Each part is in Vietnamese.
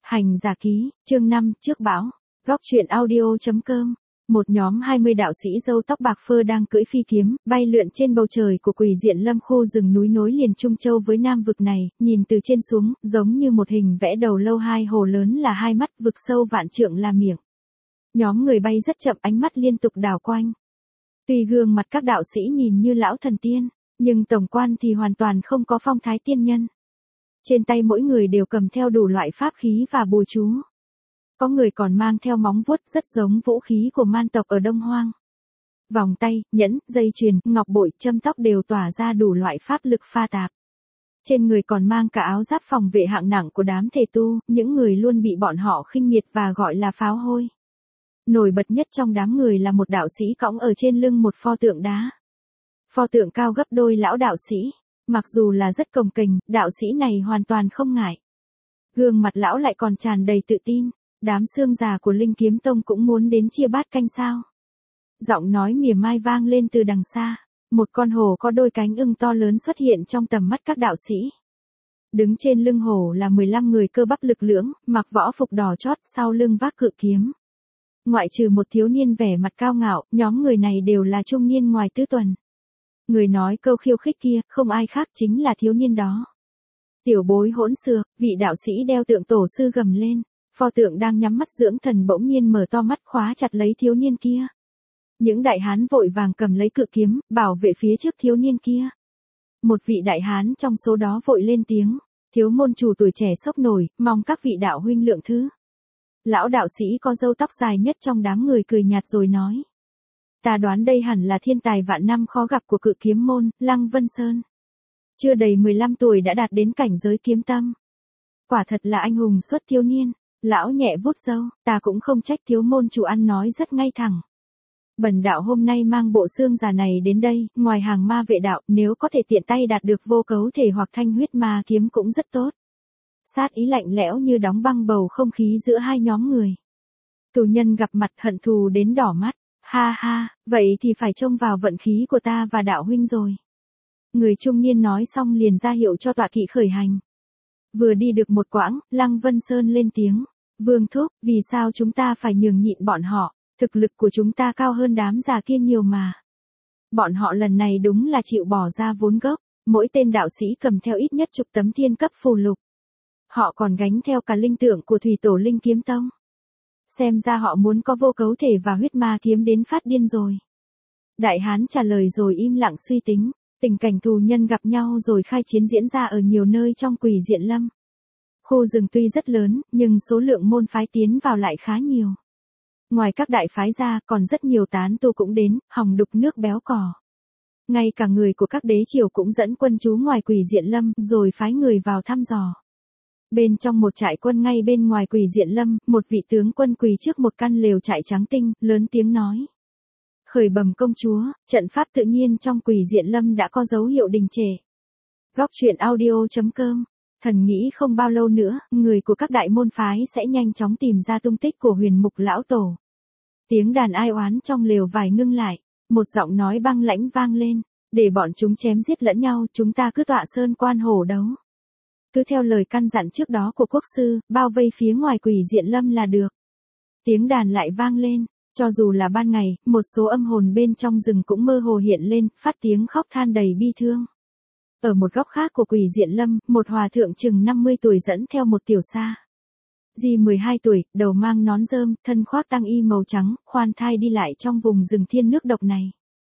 Hành giả ký, chương 5, trước bão. Góc truyện audio.com. Một nhóm 20 đạo sĩ râu tóc bạc phơ đang cưỡi phi kiếm, bay lượn trên bầu trời của Quỷ Diện Lâm, khu rừng núi nối liền Trung Châu với Nam vực này, nhìn từ trên xuống, giống như một hình vẽ đầu lâu, hai hồ lớn là hai mắt, vực sâu vạn trượng là miệng. Nhóm người bay rất chậm, ánh mắt liên tục đảo quanh. Tuy gương mặt các đạo sĩ nhìn như lão thần tiên, nhưng tổng quan thì hoàn toàn không có phong thái tiên nhân. Trên tay mỗi người đều cầm theo đủ loại pháp khí và bùa chú. Có người còn mang theo móng vuốt rất giống vũ khí của man tộc ở Đông Hoang. Vòng tay, nhẫn, dây chuyền, ngọc bội, châm tóc đều tỏa ra đủ loại pháp lực pha tạp. Trên người còn mang cả áo giáp phòng vệ hạng nặng của đám thể tu, những người luôn bị bọn họ khinh miệt và gọi là pháo hôi. Nổi bật nhất trong đám người là một đạo sĩ cõng ở trên lưng một pho tượng đá. Pho tượng cao gấp đôi lão đạo sĩ. Mặc dù là rất cồng kềnh, đạo sĩ này hoàn toàn không ngại. Gương mặt lão lại còn tràn đầy tự tin, đám xương già của Linh Kiếm Tông cũng muốn đến chia bát canh sao. Giọng nói mỉa mai vang lên từ đằng xa, một con hổ có đôi cánh ưng to lớn xuất hiện trong tầm mắt các đạo sĩ. Đứng trên lưng hổ là 15 người cơ bắp lực lưỡng, mặc võ phục đỏ chót, sau lưng vác cự kiếm. Ngoại trừ một thiếu niên vẻ mặt cao ngạo, nhóm người này đều là trung niên ngoài tứ tuần. Người nói câu khiêu khích kia, không ai khác chính là thiếu niên đó. Tiểu bối hỗn xược, vị đạo sĩ đeo tượng tổ sư gầm lên, pho tượng đang nhắm mắt dưỡng thần bỗng nhiên mở to mắt khóa chặt lấy thiếu niên kia. Những đại hán vội vàng cầm lấy cự kiếm, bảo vệ phía trước thiếu niên kia. Một vị đại hán trong số đó vội lên tiếng, thiếu môn chủ tuổi trẻ sốc nổi, mong các vị đạo huynh lượng thứ. Lão đạo sĩ có râu tóc dài nhất trong đám người cười nhạt rồi nói. Ta đoán đây hẳn là thiên tài vạn năm khó gặp của cự kiếm môn, Lăng Vân Sơn. Chưa đầy 15 tuổi đã đạt đến cảnh giới kiếm tâm. Quả thật là anh hùng xuất thiếu niên. Lão nhẹ vuốt râu, ta cũng không trách thiếu môn chủ ăn nói rất ngay thẳng. Bần đạo hôm nay mang bộ xương già này đến đây, ngoài hàng ma vệ đạo, nếu có thể tiện tay đạt được vô cấu thể hoặc thanh huyết ma kiếm cũng rất tốt. Sát ý lạnh lẽo như đóng băng bầu không khí giữa hai nhóm người. Tù nhân gặp mặt hận thù đến đỏ mắt. Ha ha, vậy thì phải trông vào vận khí của ta và đạo huynh rồi. Người trung niên nói xong liền ra hiệu cho tọa kỵ khởi hành. Vừa đi được một quãng, Lăng Vân Sơn lên tiếng. Vương thúc, vì sao chúng ta phải nhường nhịn bọn họ, thực lực của chúng ta cao hơn đám già kia nhiều mà. Bọn họ lần này đúng là chịu bỏ ra vốn gốc, mỗi tên đạo sĩ cầm theo ít nhất chục tấm thiên cấp phù lục. Họ còn gánh theo cả linh tượng của thủy tổ Linh Kiếm Tông. Xem ra họ muốn có vô cấu thể và huyết ma kiếm đến phát điên rồi. Đại hán trả lời rồi im lặng suy tính, tình cảnh tù nhân gặp nhau rồi khai chiến diễn ra ở nhiều nơi trong Quỷ Diện Lâm. Khu rừng tuy rất lớn, nhưng số lượng môn phái tiến vào lại khá nhiều. Ngoài các đại phái ra, còn rất nhiều tán tu cũng đến, hòng đục nước béo cò. Ngay cả người của các đế triều cũng dẫn quân trú ngoài Quỷ Diện Lâm, rồi phái người vào thăm dò. Bên trong một trại quân ngay bên ngoài Quỷ Diện Lâm, một vị tướng quân quỳ trước một căn lều trại trắng tinh, lớn tiếng nói. Khởi bẩm công chúa, trận pháp tự nhiên trong Quỷ Diện Lâm đã có dấu hiệu đình trệ. Góc truyện audio.com. Thần nghĩ không bao lâu nữa, người của các đại môn phái sẽ nhanh chóng tìm ra tung tích của Huyền Mục lão tổ. Tiếng đàn ai oán trong lều vải ngưng lại, một giọng nói băng lãnh vang lên, để bọn chúng chém giết lẫn nhau, chúng ta cứ tọa sơn quan hổ đấu. Cứ theo lời căn dặn trước đó của quốc sư, bao vây phía ngoài Quỷ Diện Lâm là được. Tiếng đàn lại vang lên, cho dù là ban ngày, một số âm hồn bên trong rừng cũng mơ hồ hiện lên, phát tiếng khóc than đầy bi thương. Ở một góc khác của Quỷ Diện Lâm, một hòa thượng chừng 50 tuổi dẫn theo một tiểu sa di 12 tuổi, đầu mang nón rơm, thân khoác tang y màu trắng, khoan thai đi lại trong vùng rừng thiên nước độc này.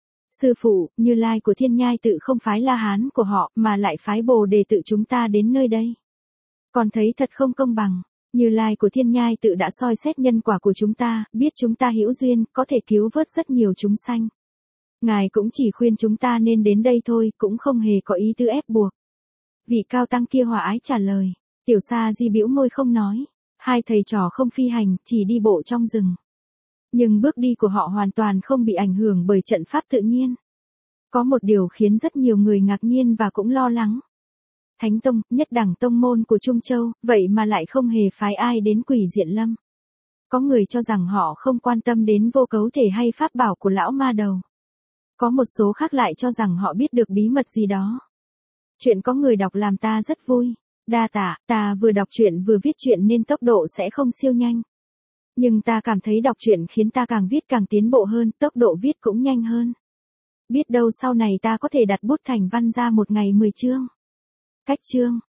Sư phụ, Như Lai của Thiên Nhai tự không phái La Hán của họ, mà lại phái Bồ Đề tự chúng ta đến nơi đây. Còn thấy thật không công bằng. Như Lai của Thiên Nhai tự đã soi xét nhân quả của chúng ta, biết chúng ta hữu duyên, có thể cứu vớt rất nhiều chúng sanh. Ngài cũng chỉ khuyên chúng ta nên đến đây thôi, cũng không hề có ý tư ép buộc. Vị cao tăng kia hòa ái trả lời. Tiểu sa di bĩu môi không nói. Hai thầy trò không phi hành, chỉ đi bộ trong rừng. Nhưng bước đi của họ hoàn toàn không bị ảnh hưởng bởi trận pháp tự nhiên. Có một điều khiến rất nhiều người ngạc nhiên và cũng lo lắng. Thánh Tông, nhất đẳng tông môn của Trung Châu, vậy mà lại không hề phái ai đến Quỷ Diện Lâm. Có người cho rằng họ không quan tâm đến vô cấu thể hay pháp bảo của lão ma đầu. Có một số khác lại cho rằng họ biết được bí mật gì đó. Chuyện có người đọc làm ta rất vui. Đa tạ, ta vừa đọc truyện vừa viết truyện nên tốc độ sẽ không siêu nhanh. Nhưng ta cảm thấy đọc truyện khiến ta càng viết càng tiến bộ hơn, tốc độ viết cũng nhanh hơn. Biết đâu sau này ta có thể đặt bút thành văn ra một ngày 10 chương. Cách chương